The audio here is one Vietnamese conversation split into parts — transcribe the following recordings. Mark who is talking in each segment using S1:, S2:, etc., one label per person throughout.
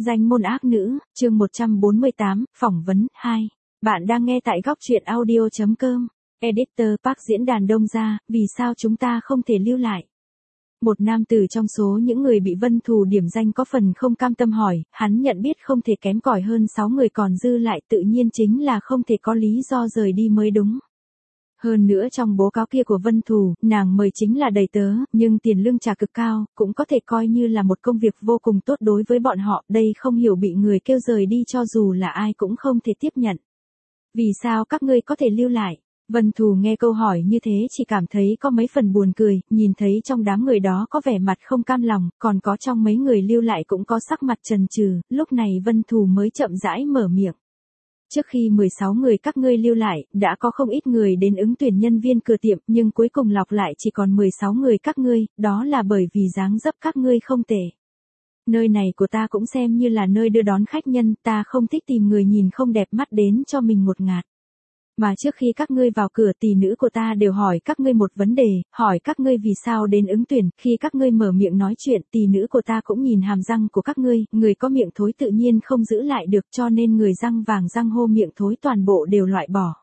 S1: Danh môn ác nữ, chương 148, phỏng vấn, 2. Bạn đang nghe tại góc truyện audio.com. Editor Park diễn đàn Đông Gia, vì sao chúng ta không thể lưu lại? Một nam tử trong số những người bị Vân Thù điểm danh có phần không cam tâm hỏi, hắn nhận biết không thể kém cỏi hơn 6 người còn dư lại, tự nhiên chính là không thể có lý do rời đi mới đúng. Hơn nữa trong bố cáo kia của Vân Thù, nàng mời chính là đầy tớ, nhưng tiền lương trả cực cao, cũng có thể coi như là một công việc vô cùng tốt đối với bọn họ, đây không hiểu bị người kêu rời đi cho dù là ai cũng không thể tiếp nhận. Vì sao các ngươi có thể lưu lại? Vân Thù nghe câu hỏi như thế chỉ cảm thấy có mấy phần buồn cười, nhìn thấy trong đám người đó có vẻ mặt không cam lòng, còn có trong mấy người lưu lại cũng có sắc mặt chần chừ, lúc này Vân Thù mới chậm rãi mở miệng. Trước khi 16 người các ngươi lưu lại, đã có không ít người đến ứng tuyển nhân viên cửa tiệm, nhưng cuối cùng lọc lại chỉ còn 16 người các ngươi, đó là bởi vì dáng dấp các ngươi không tệ. Nơi này của ta cũng xem như là nơi đưa đón khách nhân, ta không thích tìm người nhìn không đẹp mắt đến cho mình ngột ngạt. Mà trước khi các ngươi vào cửa, tỷ nữ của ta đều hỏi các ngươi một vấn đề, hỏi các ngươi vì sao đến ứng tuyển, khi các ngươi mở miệng nói chuyện, tỷ nữ của ta cũng nhìn hàm răng của các ngươi, người có miệng thối tự nhiên không giữ lại được, cho nên người răng vàng răng hô miệng thối toàn bộ đều loại bỏ.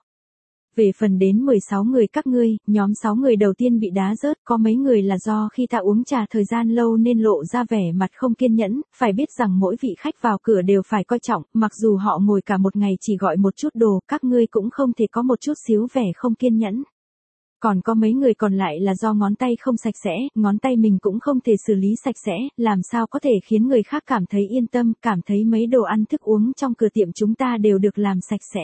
S1: Về phần đến 16 người các ngươi, nhóm 6 người đầu tiên bị đá rớt, có mấy người là do khi ta uống trà thời gian lâu nên lộ ra vẻ mặt không kiên nhẫn, phải biết rằng mỗi vị khách vào cửa đều phải coi trọng, mặc dù họ ngồi cả một ngày chỉ gọi một chút đồ, các ngươi cũng không thể có một chút xíu vẻ không kiên nhẫn. Còn có mấy người còn lại là do ngón tay không sạch sẽ, ngón tay mình cũng không thể xử lý sạch sẽ, làm sao có thể khiến người khác cảm thấy yên tâm, cảm thấy mấy đồ ăn thức uống trong cửa tiệm chúng ta đều được làm sạch sẽ.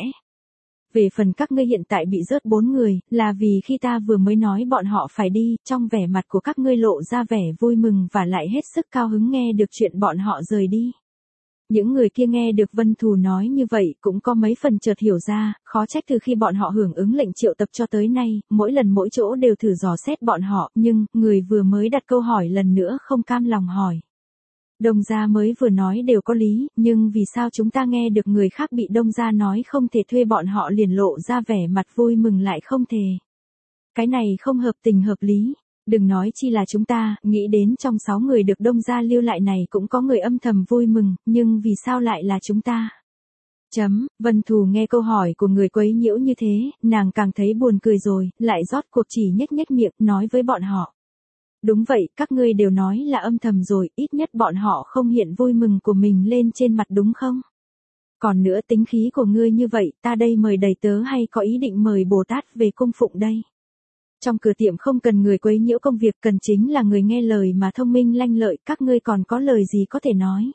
S1: Về phần các ngươi hiện tại bị rớt 4 người, là vì khi ta vừa mới nói bọn họ phải đi, trong vẻ mặt của các ngươi lộ ra vẻ vui mừng và lại hết sức cao hứng nghe được chuyện bọn họ rời đi. Những người kia nghe được Vân Thù nói như vậy cũng có mấy phần chợt hiểu ra, khó trách từ khi bọn họ hưởng ứng lệnh triệu tập cho tới nay, mỗi lần mỗi chỗ đều thử dò xét bọn họ, nhưng, người vừa mới đặt câu hỏi lần nữa không cam lòng hỏi. Đông gia mới vừa nói đều có lý, nhưng vì sao chúng ta nghe được người khác bị Đông gia nói không thể thuê bọn họ liền lộ ra vẻ mặt vui mừng lại không thể. Cái này không hợp tình hợp lý. Đừng nói chi là chúng ta, nghĩ đến trong 6 người được Đông gia lưu lại này cũng có người âm thầm vui mừng, nhưng vì sao lại là chúng ta? Vân Thù nghe câu hỏi của người quấy nhiễu như thế, nàng càng thấy buồn cười rồi, lại rót cuộc chỉ nhếch nhếch miệng, nói với bọn họ. Đúng vậy, các ngươi đều nói là âm thầm rồi, ít nhất bọn họ không hiện vui mừng của mình lên trên mặt đúng không? Còn nữa tính khí của ngươi như vậy, ta đây mời đầy tớ hay có ý định mời Bồ Tát về cung phụng đây? Trong cửa tiệm không cần người quấy nhiễu công việc, cần chính là người nghe lời mà thông minh lanh lợi, các ngươi còn có lời gì có thể nói?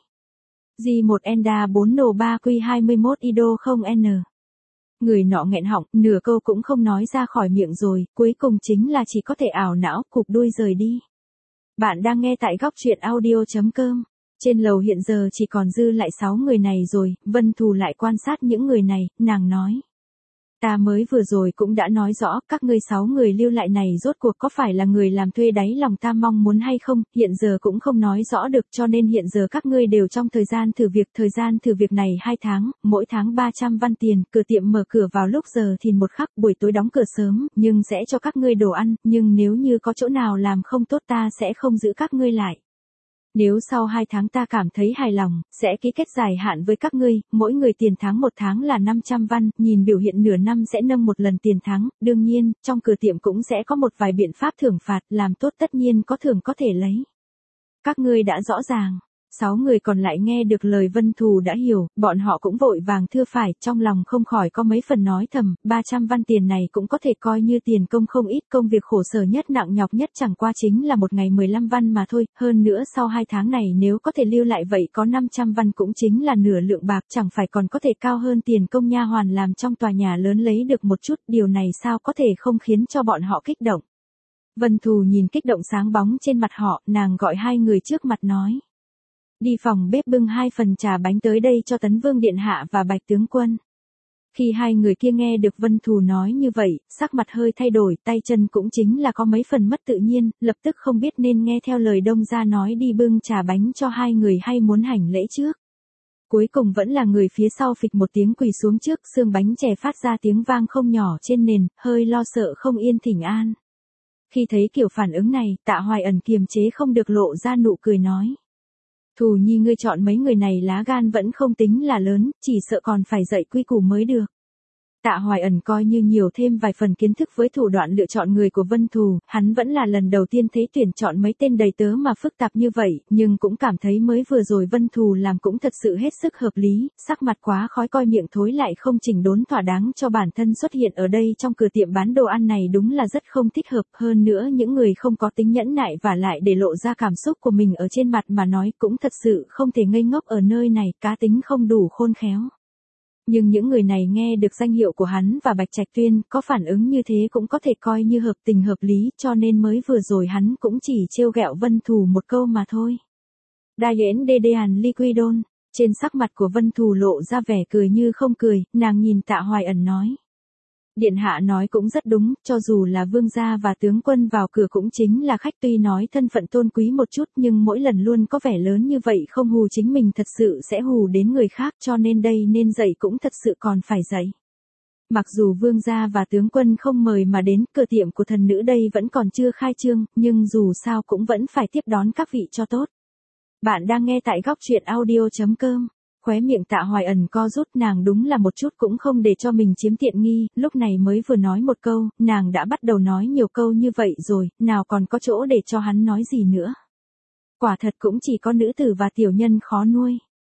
S1: G1 Enda 4 Nô 3 Q 21 Ido 0 N. Người nọ nghẹn họng, nửa câu cũng không nói ra khỏi miệng rồi, cuối cùng chính là chỉ có thể ảo não, cụp đuôi rời đi. Bạn đang nghe tại góc truyện audio.com. Trên lầu hiện giờ chỉ còn dư lại 6 người này rồi, Vân Thù lại quan sát những người này, nàng nói. Ta mới vừa rồi cũng đã nói rõ, các ngươi 6 người lưu lại này rốt cuộc có phải là người làm thuê đáy lòng ta mong muốn hay không, hiện giờ cũng không nói rõ được, cho nên hiện giờ các ngươi đều trong thời gian thử việc này 2 tháng, mỗi tháng 300 văn tiền, cửa tiệm mở cửa vào lúc giờ thìn một khắc, buổi tối đóng cửa sớm, nhưng sẽ cho các ngươi đồ ăn, nhưng nếu như có chỗ nào làm không tốt ta sẽ không giữ các ngươi lại. Nếu sau 2 tháng ta cảm thấy hài lòng, sẽ ký kết dài hạn với các ngươi, mỗi người tiền tháng 1 tháng là 500 văn, nhìn biểu hiện nửa năm sẽ nâng một lần tiền tháng, đương nhiên, trong cửa tiệm cũng sẽ có một vài biện pháp thưởng phạt, làm tốt tất nhiên có thưởng có thể lấy. Các ngươi đã rõ ràng. 6 người còn lại nghe được lời Vân Thù đã hiểu, bọn họ cũng vội vàng thưa phải, trong lòng không khỏi có mấy phần nói thầm, 300 văn tiền này cũng có thể coi như tiền công không ít, công việc khổ sở nhất nặng nhọc nhất chẳng qua chính là một ngày 15 văn mà thôi, hơn nữa sau 2 tháng này nếu có thể lưu lại vậy có 500 văn cũng chính là nửa lượng bạc, chẳng phải còn có thể cao hơn tiền công nha hoàn làm trong tòa nhà lớn lấy được một chút, điều này sao có thể không khiến cho bọn họ kích động. Vân Thù nhìn kích động sáng bóng trên mặt họ, nàng gọi 2 người trước mặt nói. Đi phòng bếp bưng 2 phần trà bánh tới đây cho Tấn Vương Điện Hạ và Bạch Tướng Quân. Khi 2 người kia nghe được Vân Thù nói như vậy, sắc mặt hơi thay đổi, tay chân cũng chính là có mấy phần mất tự nhiên, lập tức không biết nên nghe theo lời Đông gia nói đi bưng trà bánh cho 2 người hay muốn hành lễ trước. Cuối cùng vẫn là người phía sau phịch một tiếng quỳ xuống trước, xương bánh chè phát ra tiếng vang không nhỏ trên nền, hơi lo sợ không yên thỉnh an. Khi thấy kiểu phản ứng này, Tạ Hoài Ẩn kiềm chế không được lộ ra nụ cười nói. Thù Nhi ngươi chọn mấy người này lá gan vẫn không tính là lớn, chỉ sợ còn phải dạy quy củ mới được. Tạ Hoài Ẩn coi như nhiều thêm vài phần kiến thức với thủ đoạn lựa chọn người của Vân Thù, hắn vẫn là lần đầu tiên thấy tuyển chọn mấy tên đầy tớ mà phức tạp như vậy, nhưng cũng cảm thấy mới vừa rồi Vân Thù làm cũng thật sự hết sức hợp lý, sắc mặt quá khói coi miệng thối lại không chỉnh đốn thỏa đáng cho bản thân xuất hiện ở đây trong cửa tiệm bán đồ ăn này đúng là rất không thích hợp, hơn nữa những người không có tính nhẫn nại và lại để lộ ra cảm xúc của mình ở trên mặt mà nói cũng thật sự không thể ngây ngốc ở nơi này, cá tính không đủ khôn khéo. Nhưng những người này nghe được danh hiệu của hắn và Bạch Trạch Tuyên có phản ứng như thế cũng có thể coi như hợp tình hợp lý cho nên mới vừa rồi hắn cũng chỉ trêu ghẹo Vân Thù một câu mà thôi. Đa yễn đê đê hàn liquidon, trên sắc mặt của Vân Thù lộ ra vẻ cười như không cười, nàng nhìn Tạ Hoài Ẩn nói. Điện hạ nói cũng rất đúng, cho dù là vương gia và tướng quân vào cửa cũng chính là khách tuy nói thân phận tôn quý một chút nhưng mỗi lần luôn có vẻ lớn như vậy không hù chính mình thật sự sẽ hù đến người khác cho nên đây nên dạy cũng thật sự còn phải dạy. Mặc dù vương gia và tướng quân không mời mà đến cửa tiệm của thần nữ đây vẫn còn chưa khai trương, nhưng dù sao cũng vẫn phải tiếp đón các vị cho tốt. Bạn đang nghe tại góc truyện audio.com. Khóe miệng Tạ Hoài Ẩn co rút nàng đúng là một chút cũng không để cho mình chiếm tiện nghi, lúc này mới vừa nói một câu, nàng đã bắt đầu nói nhiều câu như vậy rồi, nào còn có chỗ để cho hắn nói gì nữa. Quả thật cũng chỉ có nữ tử và tiểu nhân khó nuôi.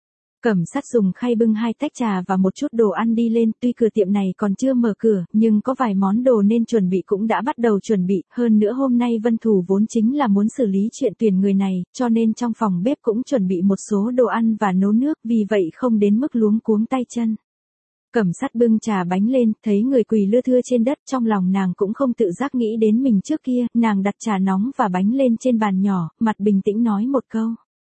S1: Cẩm Sát dùng khay bưng 2 tách trà và một chút đồ ăn đi lên, tuy cửa tiệm này còn chưa mở cửa, nhưng có vài món đồ nên chuẩn bị cũng đã bắt đầu chuẩn bị, hơn nữa hôm nay Vân Thù vốn chính là muốn xử lý chuyện tuyển người này, cho nên trong phòng bếp cũng chuẩn bị một số đồ ăn và nấu nước, vì vậy không đến mức luống cuống tay chân. Cẩm Sát bưng trà bánh lên, thấy người quỳ lưa thưa trên đất, trong lòng nàng cũng không tự giác nghĩ đến mình trước kia, nàng đặt trà nóng và bánh lên trên bàn nhỏ, mặt bình tĩnh nói một câu.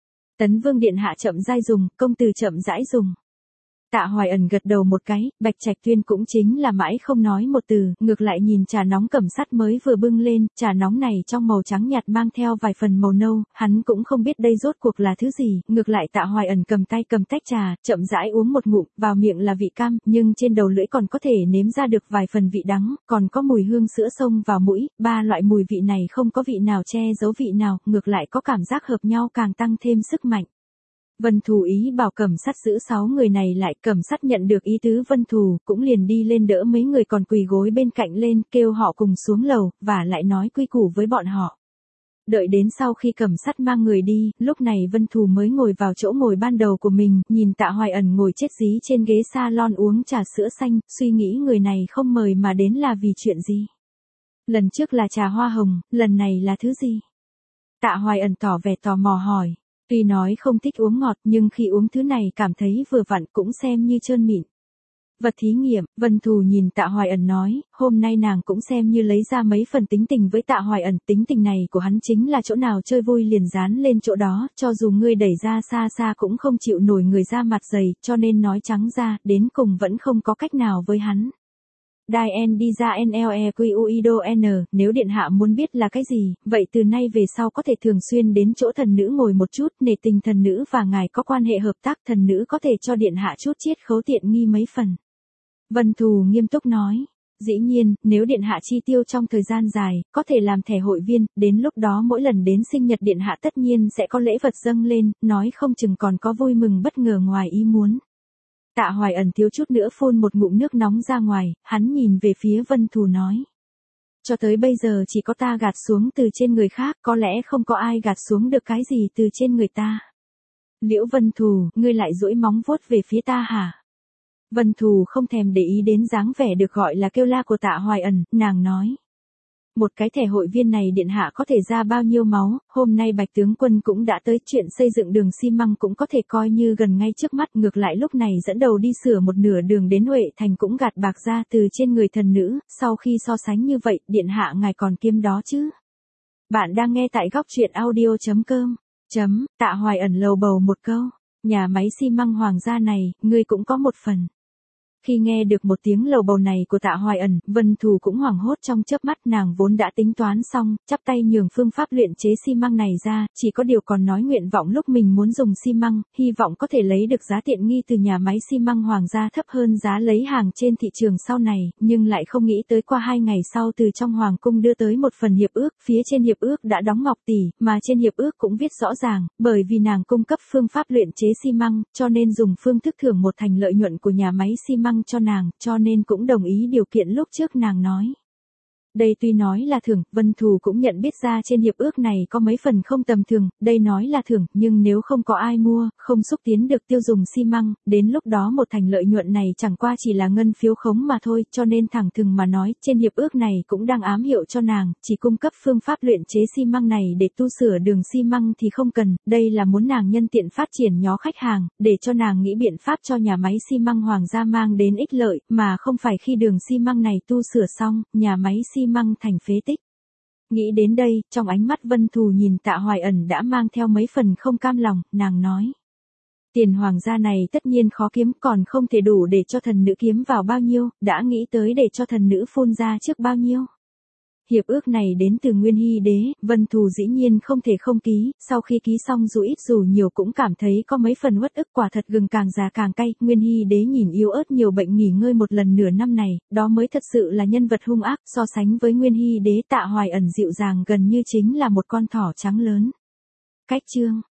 S1: Tấn Vương điện hạ chậm rãi dùng, công tử chậm rãi dùng. Tạ Hoài Ẩn gật đầu một cái, Bạch Trạch Tuyên cũng chính là mãi không nói một từ, ngược lại nhìn trà nóng Cẩm Sát mới vừa bưng lên, trà nóng này trong màu trắng nhạt mang theo vài phần màu nâu, hắn cũng không biết đây rốt cuộc là thứ gì, ngược lại Tạ Hoài Ẩn cầm tay cầm tách trà, chậm rãi uống một ngụm, vào miệng là vị cam, nhưng trên đầu lưỡi còn có thể nếm ra được vài phần vị đắng, còn có mùi hương sữa xông vào mũi, 3 loại mùi vị này không có vị nào che giấu vị nào, ngược lại có cảm giác hợp nhau càng tăng thêm sức mạnh. Vân Thù ý bảo Cẩm Sát giữ 6 người này lại, Cẩm Sát nhận được ý tứ Vân Thù, cũng liền đi lên đỡ mấy người còn quỳ gối bên cạnh lên, kêu họ cùng xuống lầu, và lại nói quy củ với bọn họ. Đợi đến sau khi Cẩm Sát mang người đi, lúc này Vân Thù mới ngồi vào chỗ ngồi ban đầu của mình, nhìn Tạ Hoài Ẩn ngồi chết dí trên ghế salon uống trà sữa xanh, suy nghĩ người này không mời mà đến là vì chuyện gì. Lần trước là trà hoa hồng, lần này là thứ gì? Tạ Hoài Ẩn tỏ vẻ tò mò hỏi. Tuy nói không thích uống ngọt nhưng khi uống thứ này cảm thấy vừa vặn cũng xem như trơn mịn. Vật thí nghiệm, Vân Thù nhìn Tạ Hoài Ẩn nói, hôm nay nàng cũng xem như lấy ra mấy phần tính tình với Tạ Hoài Ẩn, tính tình này của hắn chính là chỗ nào chơi vui liền dán lên chỗ đó, cho dù ngươi đẩy ra xa xa cũng không chịu nổi người ra mặt dày, cho nên nói trắng ra, đến cùng vẫn không có cách nào với hắn. Đai N đi ra NLEQUIDON, nếu điện hạ muốn biết là cái gì, vậy từ nay về sau có thể thường xuyên đến chỗ thần nữ ngồi một chút, nể tình thần nữ và ngài có quan hệ hợp tác, thần nữ có thể cho điện hạ chút chiết khấu tiện nghi mấy phần. Vân Thù nghiêm túc nói, dĩ nhiên, nếu điện hạ chi tiêu trong thời gian dài, có thể làm thẻ hội viên, đến lúc đó mỗi lần đến sinh nhật điện hạ tất nhiên sẽ có lễ vật dâng lên, nói không chừng còn có vui mừng bất ngờ ngoài ý muốn. Tạ Hoài Ẩn thiếu chút nữa phun một ngụm nước nóng ra ngoài, hắn nhìn về phía Vân Thù nói. Cho tới bây giờ chỉ có ta gạt xuống từ trên người khác, có lẽ không có ai gạt xuống được cái gì từ trên người ta. Liễu Vân Thù, ngươi lại duỗi móng vuốt về phía ta hả? Vân Thù không thèm để ý đến dáng vẻ được gọi là kêu la của Tạ Hoài Ẩn, nàng nói. Một cái thẻ hội viên này điện hạ có thể ra bao nhiêu máu, hôm nay Bạch tướng quân cũng đã tới, chuyện xây dựng đường xi măng cũng có thể coi như gần ngay trước mắt, ngược lại lúc này dẫn đầu đi sửa một nửa đường đến Huệ Thành cũng gạt bạc ra từ trên người thần nữ, sau khi so sánh như vậy, điện hạ ngài còn kiêm đó chứ. Bạn đang nghe tại góc truyện audio.com. Tạ Hoài Ẩn lầu bầu một câu, nhà máy xi măng Hoàng gia này, ngươi cũng có một phần. Khi nghe được một tiếng lầu bầu này của Tạ Hoài Ẩn, Vân Thù cũng hoảng hốt trong chớp mắt, nàng vốn đã tính toán xong, chắp tay nhường phương pháp luyện chế xi măng này ra, chỉ có điều còn nói nguyện vọng lúc mình muốn dùng xi măng, hy vọng có thể lấy được giá tiện nghi từ nhà máy xi măng Hoàng gia thấp hơn giá lấy hàng trên thị trường sau này, nhưng lại không nghĩ tới qua 2 ngày sau từ trong Hoàng cung đưa tới một phần hiệp ước, phía trên hiệp ước đã đóng ngọc tỷ, mà trên hiệp ước cũng viết rõ ràng, bởi vì nàng cung cấp phương pháp luyện chế xi măng, cho nên dùng phương thức thưởng một thành lợi nhuận của nhà máy xi măng cho nàng, cho nên cũng đồng ý điều kiện lúc trước nàng nói. Đây tuy nói là thưởng, Vân Thù cũng nhận biết ra trên hiệp ước này có mấy phần không tầm thường, đây nói là thưởng, nhưng nếu không có ai mua, không xúc tiến được tiêu dùng xi măng, đến lúc đó một thành lợi nhuận này chẳng qua chỉ là ngân phiếu khống mà thôi, cho nên thẳng thừng mà nói, trên hiệp ước này cũng đang ám hiệu cho nàng, chỉ cung cấp phương pháp luyện chế xi măng này để tu sửa đường xi măng thì không cần, đây là muốn nàng nhân tiện phát triển nhóm khách hàng, để cho nàng nghĩ biện pháp cho nhà máy xi măng Hoàng gia mang đến ích lợi, mà không phải khi đường xi măng này tu sửa xong, nhà máy xi măng thành phế tích. Nghĩ đến đây, trong ánh mắt Vân Thù nhìn Tạ Hoài Ẩn đã mang theo mấy phần không cam lòng, nàng nói. Tiền hoàng gia này tất nhiên khó kiếm, còn không thể đủ để cho thần nữ kiếm vào bao nhiêu, đã nghĩ tới để cho thần nữ phun ra trước bao nhiêu. Hiệp ước này đến từ Nguyên Hy Đế, Vân Thù dĩ nhiên không thể không ký, sau khi ký xong dù ít dù nhiều cũng cảm thấy có mấy phần uất ức, quả thật gừng càng già càng cay, Nguyên Hy Đế nhìn yếu ớt nhiều bệnh nghỉ ngơi một lần nửa năm này, đó mới thật sự là nhân vật hung ác, so sánh với Nguyên Hy Đế Tạ Hoài Ẩn dịu dàng gần như chính là một con thỏ trắng lớn. Cách chương